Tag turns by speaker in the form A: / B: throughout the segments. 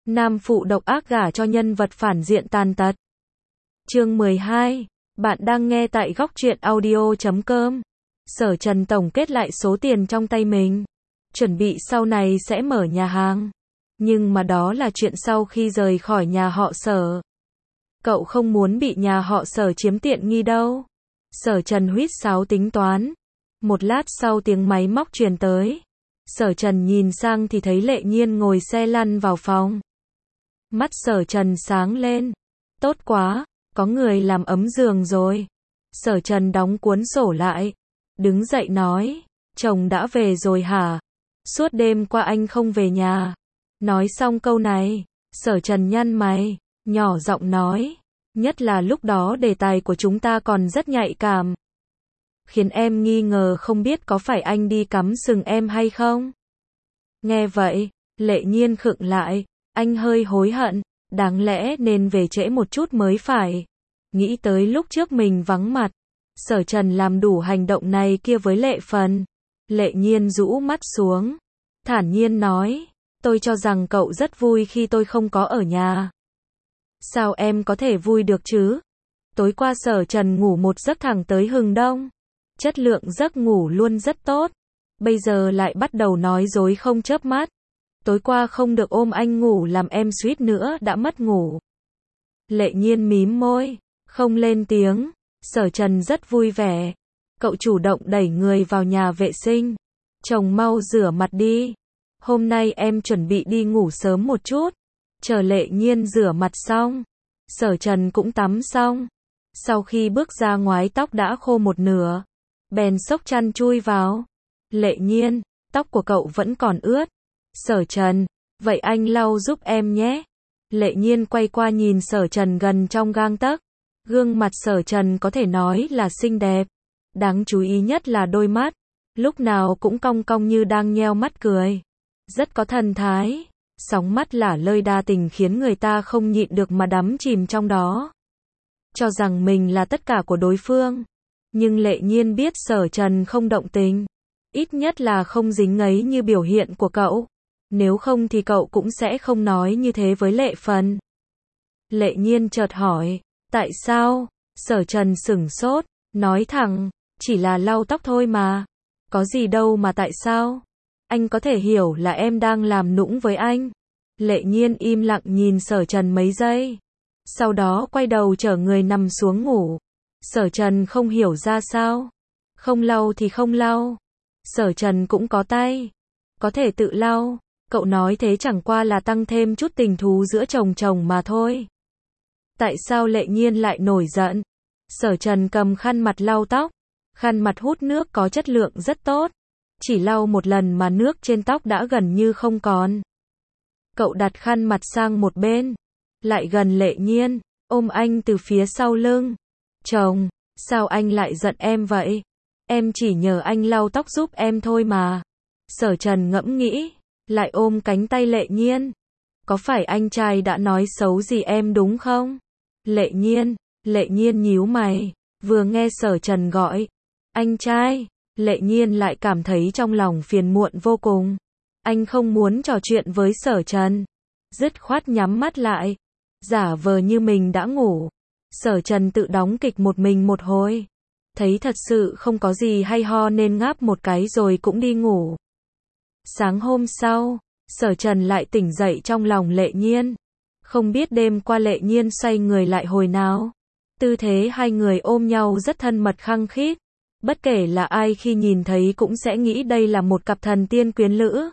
A: Nam phụ độc ác gả cho nhân vật phản diện tàn tật. Chương 12. Bạn đang nghe tại góc truyện audio.com. Sở Trần tổng kết lại số tiền trong tay mình. Chuẩn bị sau này sẽ mở nhà hàng. Nhưng mà đó là chuyện sau khi rời khỏi nhà họ Sở. Cậu không muốn bị nhà họ Sở chiếm tiện nghi đâu. Sở Trần huýt sáo tính toán. Một lát sau tiếng máy móc truyền tới. Sở Trần nhìn sang thì thấy Lệ Nhiên ngồi xe lăn vào phòng. Mắt Sở Trần sáng lên. Tốt quá, có người làm ấm giường rồi. Sở Trần đóng cuốn sổ lại. Đứng dậy nói, chồng đã về rồi hả? Suốt đêm qua anh không về nhà. Nói xong câu này, Sở Trần nhăn mày, nhỏ giọng nói, nhất là lúc đó đề tài của chúng ta còn rất nhạy cảm. Khiến em nghi ngờ không biết có phải anh đi cắm sừng em hay không? Nghe vậy, Lệ Nhiên khựng lại, anh hơi hối hận, đáng lẽ nên về trễ một chút mới phải. Nghĩ tới lúc trước mình vắng mặt, Sở Trần làm đủ hành động này kia với Lệ Phần. Lệ Nhiên rũ mắt xuống, thản nhiên nói, tôi cho rằng cậu rất vui khi tôi không có ở nhà. Sao em có thể vui được chứ? Tối qua Sở Trần ngủ một giấc thẳng tới hừng đông. Chất lượng giấc ngủ luôn rất tốt. Bây giờ lại bắt đầu nói dối không chớp mắt. Tối qua không được ôm anh ngủ làm em suýt nữa đã mất ngủ. Lệ Nhiên mím môi, không lên tiếng. Sở Trần rất vui vẻ. Cậu chủ động đẩy người vào nhà vệ sinh. Chồng mau rửa mặt đi. Hôm nay em chuẩn bị đi ngủ sớm một chút. Chờ Lệ Nhiên rửa mặt xong. Sở Trần cũng tắm xong. Sau khi bước ra ngoài tóc đã khô một nửa. Bèn xốc chăn chui vào. Lệ Nhiên, tóc của cậu vẫn còn ướt. Sở Trần, vậy anh lau giúp em nhé. Lệ Nhiên quay qua nhìn Sở Trần gần trong gang tấc. Gương mặt Sở Trần có thể nói là xinh đẹp. Đáng chú ý nhất là đôi mắt. Lúc nào cũng cong cong như đang nheo mắt cười. Rất có thần thái. Sóng mắt lả lơi đa tình khiến người ta không nhịn được mà đắm chìm trong đó. Cho rằng mình là tất cả của đối phương. Nhưng Lệ Nhiên biết Sở Trần không động tình. Ít nhất là không dính ngấy như biểu hiện của cậu. Nếu không thì cậu cũng sẽ không nói như thế với Lệ Phần. Lệ Nhiên chợt hỏi, tại sao? Sở Trần sửng sốt, nói thẳng, chỉ là lau tóc thôi mà. Có gì đâu mà tại sao? Anh có thể hiểu là em đang làm nũng với anh. Lệ Nhiên im lặng nhìn Sở Trần mấy giây. Sau đó quay đầu chở người nằm xuống ngủ. Sở Trần không hiểu ra sao. Không lau thì không lau. Sở Trần cũng có tay. Có thể tự lau. Cậu nói thế chẳng qua là tăng thêm chút tình thú giữa chồng mà thôi. Tại sao Lệ Nhiên lại nổi giận? Sở Trần cầm khăn mặt lau tóc. Khăn mặt hút nước có chất lượng rất tốt. Chỉ lau một lần mà nước trên tóc đã gần như không còn. Cậu đặt khăn mặt sang một bên. Lại gần Lệ Nhiên, ôm anh từ phía sau lưng. Chồng, sao anh lại giận em vậy? Em chỉ nhờ anh lau tóc giúp em thôi mà. Sở Trần ngẫm nghĩ, lại ôm cánh tay Lệ Nhiên. Có phải anh trai đã nói xấu gì em đúng không? Lệ Nhiên nhíu mày, vừa nghe Sở Trần gọi. Anh trai, Lệ Nhiên lại cảm thấy trong lòng phiền muộn vô cùng. Anh không muốn trò chuyện với Sở Trần. Dứt khoát nhắm mắt lại. Giả vờ như mình đã ngủ. Sở Trần tự đóng kịch một mình một hồi. Thấy thật sự không có gì hay ho nên ngáp một cái rồi cũng đi ngủ. Sáng hôm sau, Sở Trần lại tỉnh dậy trong lòng Lệ Nhiên. Không biết đêm qua Lệ Nhiên xoay người lại hồi nào. Tư thế hai người ôm nhau rất thân mật khăng khít. Bất kể là ai khi nhìn thấy cũng sẽ nghĩ đây là một cặp thần tiên quyến lữ.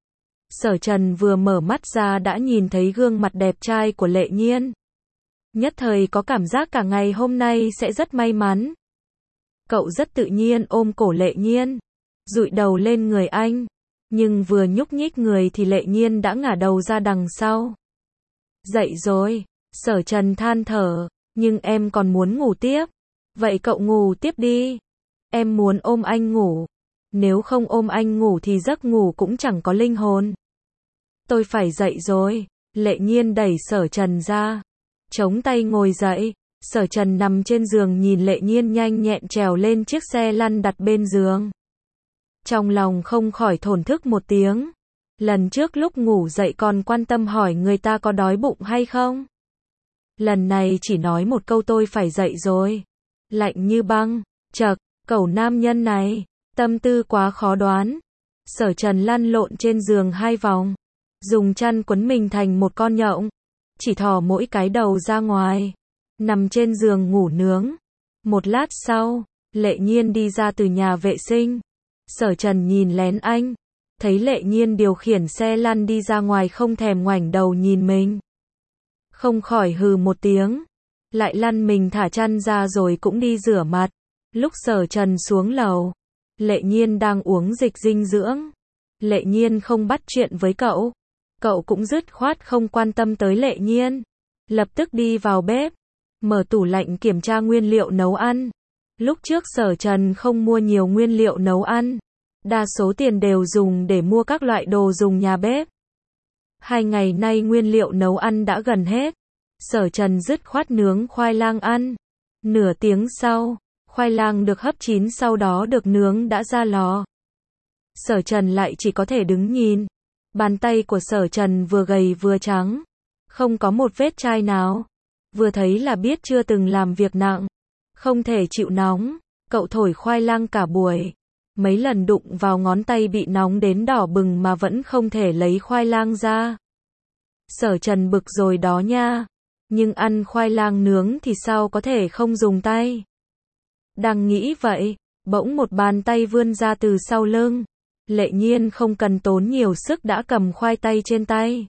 A: Sở Trần vừa mở mắt ra đã nhìn thấy gương mặt đẹp trai của Lệ Nhiên. Nhất thời có cảm giác cả ngày hôm nay sẽ rất may mắn. Cậu rất tự nhiên ôm cổ Lệ Nhiên, dụi đầu lên người anh. Nhưng vừa nhúc nhích người thì Lệ Nhiên đã ngả đầu ra đằng sau. Dậy rồi, Sở Trần than thở, nhưng em còn muốn ngủ tiếp. Vậy cậu ngủ tiếp đi. Em muốn ôm anh ngủ. Nếu không ôm anh ngủ thì giấc ngủ cũng chẳng có linh hồn. Tôi phải dậy rồi. Lệ Nhiên đẩy Sở Trần ra. Chống tay ngồi dậy. Sở Trần nằm trên giường nhìn Lệ Nhiên nhanh nhẹn trèo lên chiếc xe lăn đặt bên giường. Trong lòng không khỏi thổn thức một tiếng. Lần trước lúc ngủ dậy còn quan tâm hỏi người ta có đói bụng hay không. Lần này chỉ nói một câu tôi phải dậy rồi. Lạnh như băng, chậc, cẩu nam nhân này, tâm tư quá khó đoán. Sở Trần lăn lộn trên giường 2 vòng, dùng chăn quấn mình thành một con nhộng, chỉ thò mỗi cái đầu ra ngoài, nằm trên giường ngủ nướng. Một lát sau, Lệ Nhiên đi ra từ nhà vệ sinh. Sở Trần nhìn lén anh, thấy Lệ Nhiên điều khiển xe lăn đi ra ngoài không thèm ngoảnh đầu nhìn mình. Không khỏi hừ một tiếng, lại lăn mình thả chăn ra rồi cũng đi rửa mặt. Lúc Sở Trần xuống lầu, Lệ Nhiên đang uống dịch dinh dưỡng. Lệ Nhiên không bắt chuyện với cậu. Cậu cũng dứt khoát không quan tâm tới Lệ Nhiên. Lập tức đi vào bếp, mở tủ lạnh kiểm tra nguyên liệu nấu ăn. Lúc trước Sở Trần không mua nhiều nguyên liệu nấu ăn. Đa số tiền đều dùng để mua các loại đồ dùng nhà bếp. 2 ngày nay nguyên liệu nấu ăn đã gần hết. Sở Trần dứt khoát nướng khoai lang ăn. Nửa tiếng sau, khoai lang được hấp chín sau đó được nướng đã ra lò. Sở Trần lại chỉ có thể đứng nhìn. Bàn tay của Sở Trần vừa gầy vừa trắng, không có một vết chai nào. Vừa thấy là biết chưa từng làm việc nặng, không thể chịu nóng. Cậu thổi khoai lang cả buổi, mấy lần đụng vào ngón tay bị nóng đến đỏ bừng mà vẫn không thể lấy khoai lang ra. Sở Trần bực rồi đó nha, nhưng ăn khoai lang nướng thì sao có thể không dùng tay. Đang nghĩ vậy, bỗng một bàn tay vươn ra từ sau lưng. Lệ Nhiên không cần tốn nhiều sức đã cầm khoai tây trên tay,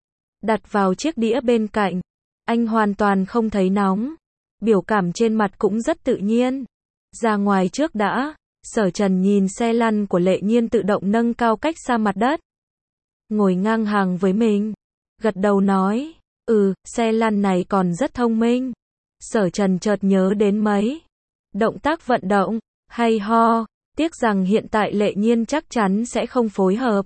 A: đặt vào chiếc đĩa bên cạnh. Anh hoàn toàn không thấy nóng, biểu cảm trên mặt cũng rất tự nhiên. Ra ngoài trước đã. Sở Trần nhìn xe lăn của Lệ Nhiên tự động nâng cao cách xa mặt đất, ngồi ngang hàng với mình, gật đầu nói, xe lăn này còn rất thông minh. Sở Trần chợt nhớ đến mấy động tác vận động hay ho, tiếc rằng hiện tại Lệ Nhiên chắc chắn sẽ không phối hợp.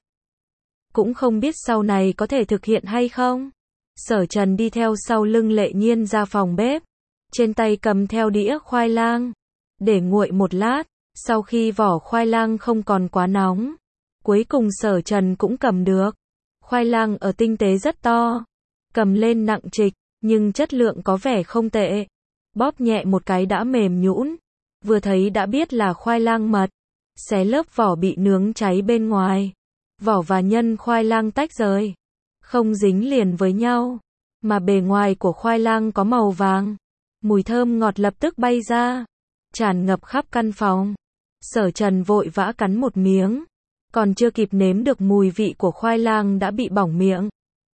A: Cũng không biết sau này có thể thực hiện hay không. Sở Trần đi theo sau lưng Lệ Nhiên ra phòng bếp, trên tay cầm theo đĩa khoai lang, để nguội một lát. Sau khi vỏ khoai lang không còn quá nóng, cuối cùng Sở Trần cũng cầm được. Khoai lang ở tinh tế rất to, cầm lên nặng trịch, nhưng chất lượng có vẻ không tệ. Bóp nhẹ một cái đã mềm nhũn, vừa thấy đã biết là khoai lang mật. Xé lớp vỏ bị nướng cháy bên ngoài, vỏ và nhân khoai lang tách rời, không dính liền với nhau, mà bề ngoài của khoai lang có màu vàng. Mùi thơm ngọt lập tức bay ra, tràn ngập khắp căn phòng. Sở Trần vội vã cắn một miếng, còn chưa kịp nếm được mùi vị của khoai lang đã bị bỏng miệng.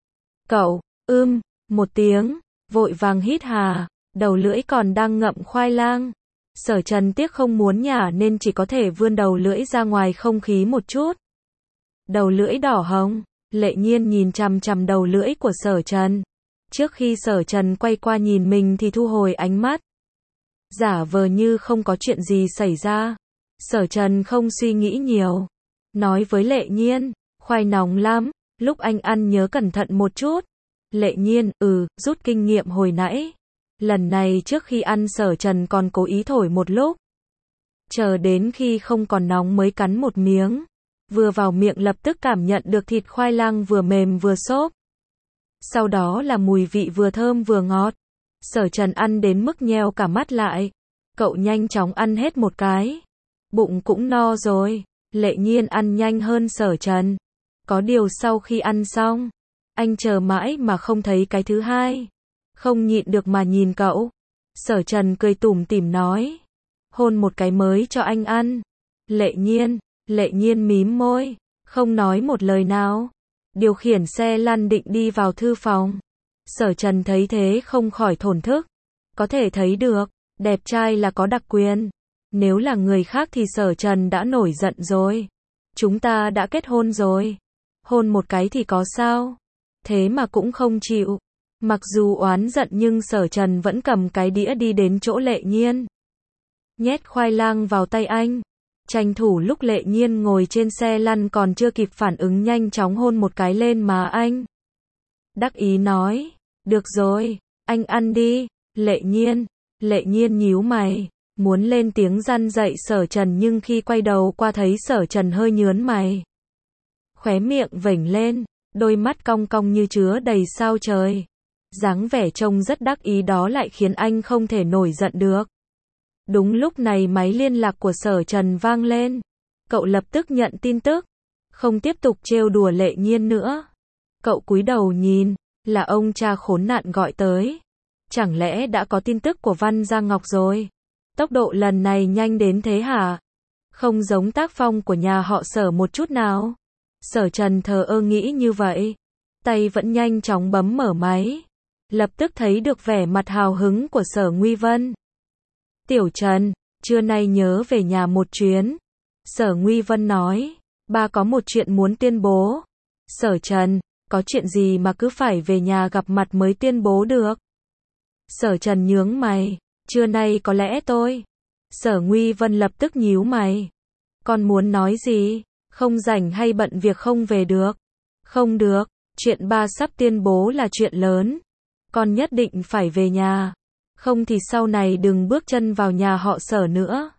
A: Cậu, một tiếng, vội vàng hít hà, đầu lưỡi còn đang ngậm khoai lang. Sở Trần tiếc không muốn nhả nên chỉ có thể vươn đầu lưỡi ra ngoài không khí một chút. Đầu lưỡi đỏ hồng, Lệ Nhiên nhìn chằm chằm đầu lưỡi của Sở Trần. Trước khi Sở Trần quay qua nhìn mình thì thu hồi ánh mắt, giả vờ như không có chuyện gì xảy ra. Sở Trần không suy nghĩ nhiều, nói với Lệ Nhiên, khoai nóng lắm, lúc anh ăn nhớ cẩn thận một chút. Lệ Nhiên, rút kinh nghiệm hồi nãy. Lần này trước khi ăn Sở Trần còn cố ý thổi một lúc, chờ đến khi không còn nóng mới cắn một miếng. Vừa vào miệng lập tức cảm nhận được thịt khoai lang vừa mềm vừa xốp. Sau đó là mùi vị vừa thơm vừa ngọt. Sở Trần ăn đến mức nheo cả mắt lại. Cậu nhanh chóng ăn hết một cái, bụng cũng no rồi. Lệ Nhiên ăn nhanh hơn Sở Trần. Có điều sau khi ăn xong, anh chờ mãi mà không thấy cái thứ hai, không nhịn được mà nhìn cậu. Sở Trần cười tủm tỉm nói, hôn một cái mới cho anh ăn. Lệ Nhiên mím môi, không nói một lời nào, điều khiển xe lăn định đi vào thư phòng. Sở Trần thấy thế không khỏi thổn thức, có thể thấy được, đẹp trai là có đặc quyền. Nếu là người khác thì Sở Trần đã nổi giận rồi. Chúng ta đã kết hôn rồi, hôn một cái thì có sao? Thế mà cũng không chịu. Mặc dù oán giận nhưng Sở Trần vẫn cầm cái đĩa đi đến chỗ Lệ Nhiên, nhét khoai lang vào tay anh, tranh thủ lúc Lệ Nhiên ngồi trên xe lăn còn chưa kịp phản ứng nhanh chóng hôn một cái lên má anh. Đắc ý nói, được rồi, anh ăn đi. Lệ Nhiên nhíu mày, muốn lên tiếng răn dạy Sở Trần nhưng khi quay đầu qua thấy Sở Trần hơi nhớn mày, khóe miệng vểnh lên, đôi mắt cong cong như chứa đầy sao trời. Dáng vẻ trông rất đắc ý đó lại khiến anh không thể nổi giận được. Đúng lúc này máy liên lạc của Sở Trần vang lên. Cậu lập tức nhận tin tức, không tiếp tục trêu đùa Lệ Nhiên nữa. Cậu cúi đầu nhìn, là ông cha khốn nạn gọi tới. Chẳng lẽ đã có tin tức của Văn Giang Ngọc rồi? Tốc độ lần này nhanh đến thế hả? Không giống tác phong của nhà họ Sở một chút nào. Sở Trần thờ ơ nghĩ như vậy. Tay vẫn nhanh chóng bấm mở máy. Lập tức thấy được vẻ mặt hào hứng của Sở Nguy Vân. Tiểu Trần, trưa nay nhớ về nhà một chuyến. Sở Nguy Vân nói, ba có một chuyện muốn tuyên bố. Sở Trần, có chuyện gì mà cứ phải về nhà gặp mặt mới tuyên bố được? Sở Trần nhướng mày, trưa nay có lẽ tôi. Sở Nguy Vân lập tức nhíu mày. Con muốn nói gì? Không rảnh hay bận việc không về được? Không được, chuyện ba sắp tuyên bố là chuyện lớn. Con nhất định phải về nhà. Không thì sau này đừng bước chân vào nhà họ Sở nữa.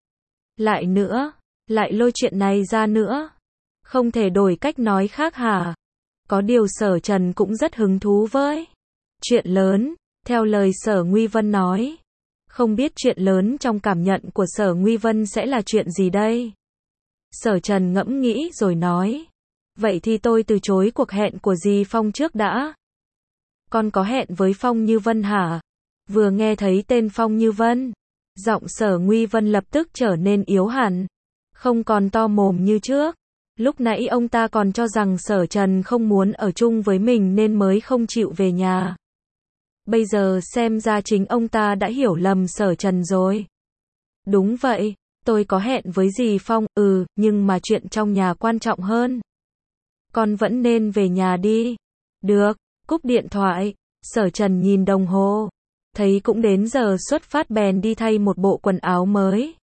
A: Lại lôi chuyện này ra nữa. Không thể đổi cách nói khác hả? Có điều Sở Trần cũng rất hứng thú với chuyện lớn, theo lời Sở Nguy Vân nói. Không biết chuyện lớn trong cảm nhận của Sở Nguy Vân sẽ là chuyện gì đây? Sở Trần ngẫm nghĩ rồi nói. Vậy thì tôi từ chối cuộc hẹn của dì Phong trước đã. Con có hẹn với Phong Như Vân hả? Vừa nghe thấy tên Phong Như Vân, giọng Sở Nguy Vân lập tức trở nên yếu hẳn. Không còn to mồm như trước. Lúc nãy ông ta còn cho rằng Sở Trần không muốn ở chung với mình nên mới không chịu về nhà. Bây giờ xem ra chính ông ta đã hiểu lầm Sở Trần rồi. Đúng vậy, tôi có hẹn với dì Phong, nhưng mà chuyện trong nhà quan trọng hơn. Con vẫn nên về nhà đi. Được, cúp điện thoại, Sở Trần nhìn đồng hồ. Thấy cũng đến giờ xuất phát bèn đi thay một bộ quần áo mới.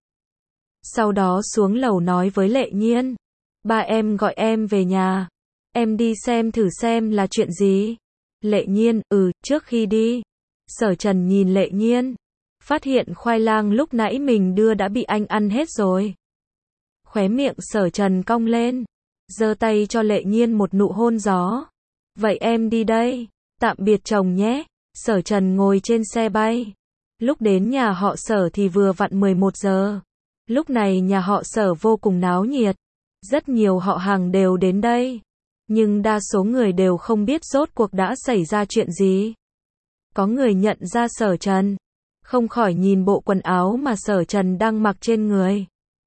A: Sau đó xuống lầu nói với Lệ Nhiên. Ba em gọi em về nhà. Em đi xem thử xem là chuyện gì. Lệ Nhiên, trước khi đi. Sở Trần nhìn Lệ Nhiên. Phát hiện khoai lang lúc nãy mình đưa đã bị anh ăn hết rồi. Khóe miệng Sở Trần cong lên. Giơ tay cho Lệ Nhiên một nụ hôn gió. Vậy em đi đây. Tạm biệt chồng nhé. Sở Trần ngồi trên xe bay. Lúc đến nhà họ Sở thì vừa vặn 11 giờ. Lúc này nhà họ Sở vô cùng náo nhiệt. Rất nhiều họ hàng đều đến đây. Nhưng đa số người đều không biết rốt cuộc đã xảy ra chuyện gì. Có người nhận ra Sở Trần. Không khỏi nhìn bộ quần áo mà Sở Trần đang mặc trên người.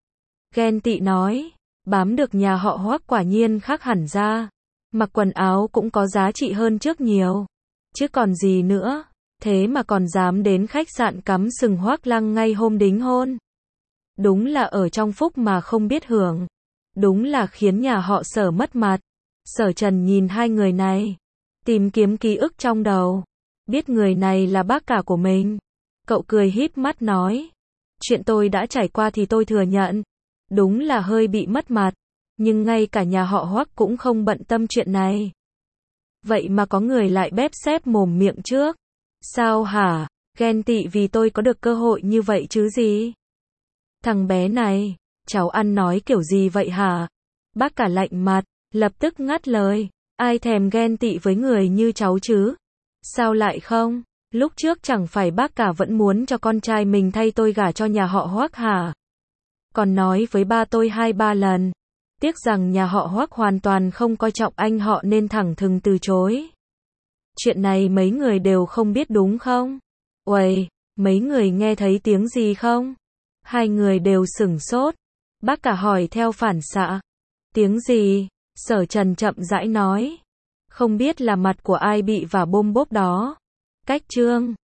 A: Ghen tị nói. Bám được nhà họ Hoắc quả nhiên khác hẳn ra. Mặc quần áo cũng có giá trị hơn trước nhiều. Chứ còn gì nữa. Thế mà còn dám đến khách sạn cắm sừng Hoắc Lăng ngay hôm đính hôn. Đúng là ở trong phúc mà không biết hưởng. Đúng là khiến nhà họ Sở mất mặt. Sở Trần nhìn hai người này. Tìm kiếm ký ức trong đầu. Biết người này là bác cả của mình. Cậu cười híp mắt nói. Chuyện tôi đã trải qua thì tôi thừa nhận. Đúng là hơi bị mất mặt. Nhưng ngay cả nhà họ Hoắc cũng không bận tâm chuyện này. Vậy mà có người lại bép xép mồm miệng trước. Sao hả? Ghen tị vì tôi có được cơ hội như vậy chứ gì? Thằng bé này, cháu ăn nói kiểu gì vậy hả? Bác cả lạnh mặt, lập tức ngắt lời. Ai thèm ghen tị với người như cháu chứ? Sao lại không? Lúc trước chẳng phải bác cả vẫn muốn cho con trai mình thay tôi gả cho nhà họ Hoắc hả? Còn nói với ba tôi 2-3 lần. Tiếc rằng nhà họ Hoắc hoàn toàn không coi trọng anh họ nên thẳng thừng từ chối. Chuyện này mấy người đều không biết đúng không? Uầy, mấy người nghe thấy tiếng gì không? Hai người đều sửng sốt. Bác cả hỏi theo phản xạ. Tiếng gì? Sở Trần chậm rãi nói. Không biết là mặt của ai bị vả bôm bốp đó. Cách chương